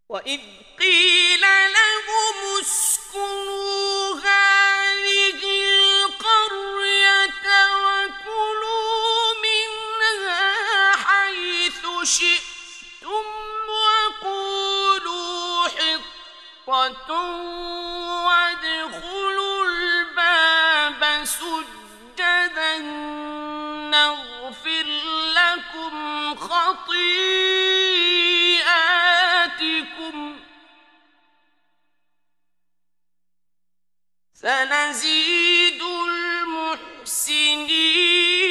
وإذ قيل لهم اسكنوا هذه القرية وكلوا منها حيث شئتم وقولوا حطة وادخلوا الباب سجدا نغفر لكم خطيئاتكم سنزيد المحسنين